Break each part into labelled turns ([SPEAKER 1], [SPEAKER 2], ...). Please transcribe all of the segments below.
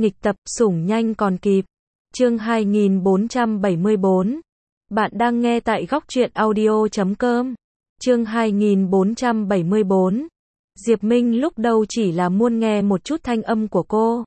[SPEAKER 1] Nghịch tập, sủng nhanh còn kịp. Chương 2474. Bạn đang nghe tại góc truyện audio.com. Chương 2474. Diệp Minh lúc đầu chỉ là muốn nghe một chút thanh âm của cô.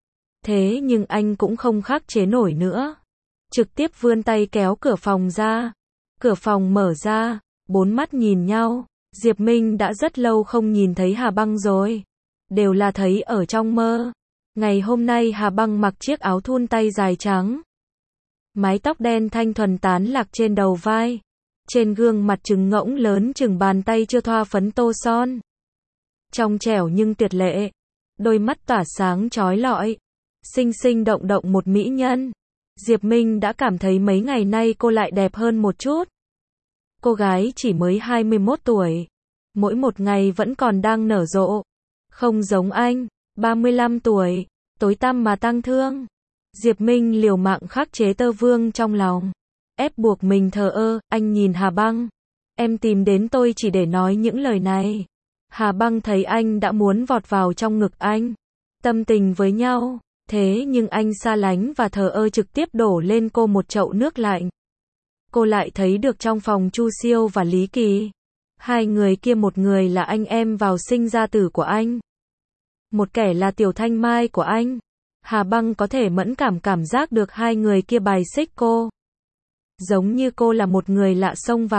[SPEAKER 1] Thế nhưng anh cũng không khắc chế nổi nữa. Trực tiếp vươn tay kéo cửa phòng ra. Cửa phòng mở ra, bốn mắt nhìn nhau. Diệp Minh đã rất lâu không nhìn thấy Hà Băng rồi. Đều là thấy ở trong mơ. Ngày hôm nay Hà Băng mặc chiếc áo thun tay dài trắng. Mái tóc đen thanh thuần tán lạc trên đầu vai. Trên gương mặt trừng ngỗng lớn chừng bàn tay chưa thoa phấn tô son. Trong trẻo nhưng tuyệt lệ. Đôi mắt tỏa sáng chói lọi. Xinh xinh động động một mỹ nhân. Diệp Minh đã cảm thấy mấy ngày nay cô lại đẹp hơn một chút. Cô gái chỉ mới 21 tuổi. Mỗi một ngày vẫn còn đang nở rộ. Không giống anh, 35 tuổi, tối tăm mà tang thương. Diệp Minh liều mạng khắc chế tơ vương trong lòng. Ép buộc mình thờ ơ, anh nhìn Hà Băng. Em tìm đến tôi chỉ để nói những lời này. Hà Băng thấy anh đã muốn vọt vào trong ngực anh. Tâm tình với nhau, thế nhưng anh xa lánh và thờ ơ trực tiếp đổ lên cô một chậu nước lạnh. Cô lại thấy được trong phòng Chu Siêu và Lý Kỳ. Hai người kia, một người là anh em vào sinh ra tử của anh. Một kẻ là Tiểu Thanh Mai của anh. Hà Băng có thể mẫn cảm giác được hai người kia bài xích cô. Giống như cô là một người lạ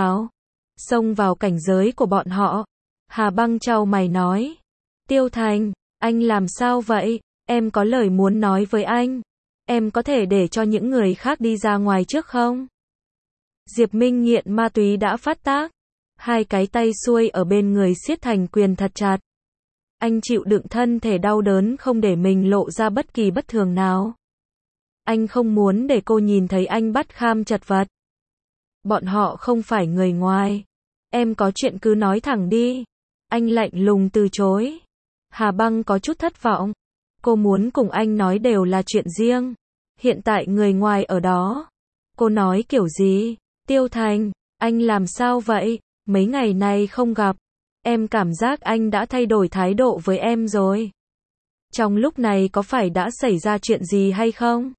[SPEAKER 1] xông vào cảnh giới của bọn họ. Hà Băng chau mày nói. Tiêu Thành, anh làm sao vậy? Em có lời muốn nói với anh. Em có thể để cho những người khác đi ra ngoài trước không? Diệp Minh nghiện ma túy đã phát tác. Hai cái tay xuôi ở bên người siết thành quyền thật chặt. Anh chịu đựng thân thể đau đớn không để mình lộ ra bất kỳ bất thường nào. Anh không muốn để cô nhìn thấy anh bắt kham chật vật. Bọn họ không phải người ngoài. Em có chuyện cứ nói thẳng đi. Anh lạnh lùng từ chối. Hà Băng có chút thất vọng. Cô muốn cùng anh nói đều là chuyện riêng. Hiện tại người ngoài ở đó. Cô nói kiểu gì? Tiêu Thành, anh làm sao vậy? Mấy ngày nay không gặp. Em cảm giác anh đã thay đổi thái độ với em rồi. Trong lúc này có phải đã xảy ra chuyện gì hay không?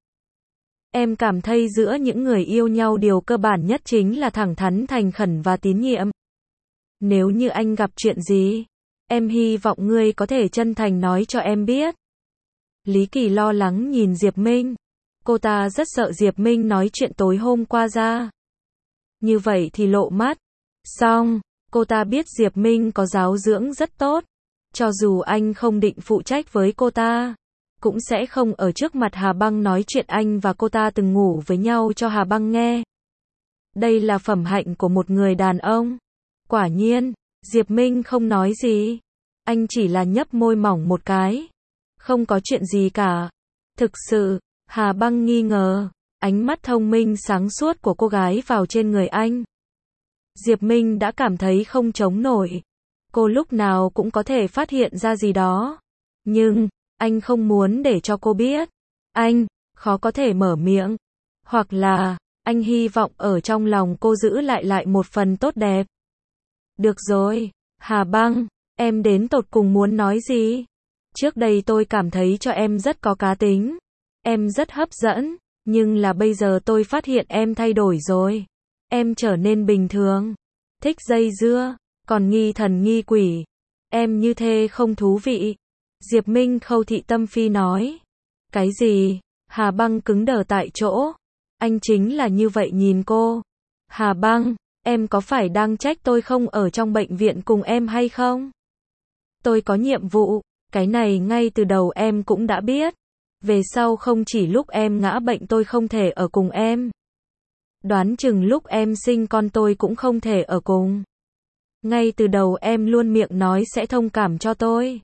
[SPEAKER 1] Em cảm thấy giữa những người yêu nhau điều cơ bản nhất chính là thẳng thắn, thành khẩn và tín nhiệm. Nếu như anh gặp chuyện gì, em hy vọng ngươi có thể chân thành nói cho em biết. Lý Kỳ lo lắng nhìn Diệp Minh. Cô ta rất sợ Diệp Minh nói chuyện tối hôm qua ra. Như vậy thì lộ mắt. Xong, cô ta biết Diệp Minh có giáo dưỡng rất tốt. Cho dù anh không định phụ trách với cô ta, cũng sẽ không ở trước mặt Hà Băng nói chuyện anh và cô ta từng ngủ với nhau cho Hà Băng nghe. Đây là phẩm hạnh của một người đàn ông. Quả nhiên, Diệp Minh không nói gì. Anh chỉ là nhấp môi mỏng một cái. Không có chuyện gì cả. Thực sự, Hà Băng nghi ngờ. Ánh mắt thông minh sáng suốt của cô gái vào trên người anh. Diệp Minh đã cảm thấy không chống nổi. Cô lúc nào cũng có thể phát hiện ra gì đó. Nhưng, anh không muốn để cho cô biết. Anh, khó có thể mở miệng. Hoặc là, anh hy vọng ở trong lòng cô giữ lại một phần tốt đẹp. Được rồi, Hà Băng, em đến tột cùng muốn nói gì? Trước đây tôi cảm thấy cho em rất có cá tính. Em rất hấp dẫn. Nhưng là bây giờ tôi phát hiện em thay đổi rồi. Em trở nên bình thường. Thích dây dưa. Còn nghi thần nghi quỷ. Em như thế không thú vị. Diệp Minh khâu thị tâm phi nói. Cái gì? Hà Băng cứng đờ tại chỗ. Anh chính là như vậy nhìn cô. Hà Băng, em có phải đang trách tôi không ở trong bệnh viện cùng em hay không? Tôi có nhiệm vụ. Cái này ngay từ đầu em cũng đã biết. Về sau không chỉ lúc em ngã bệnh tôi không thể ở cùng em. Đoán chừng lúc em sinh con tôi cũng không thể ở cùng. Ngay từ đầu em luôn miệng nói sẽ thông cảm cho tôi.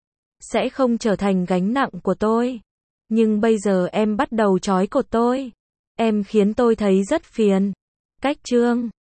[SPEAKER 1] Sẽ không trở thành gánh nặng của tôi. Nhưng bây giờ em bắt đầu trói cột tôi. Em khiến tôi thấy rất phiền. Cách trương,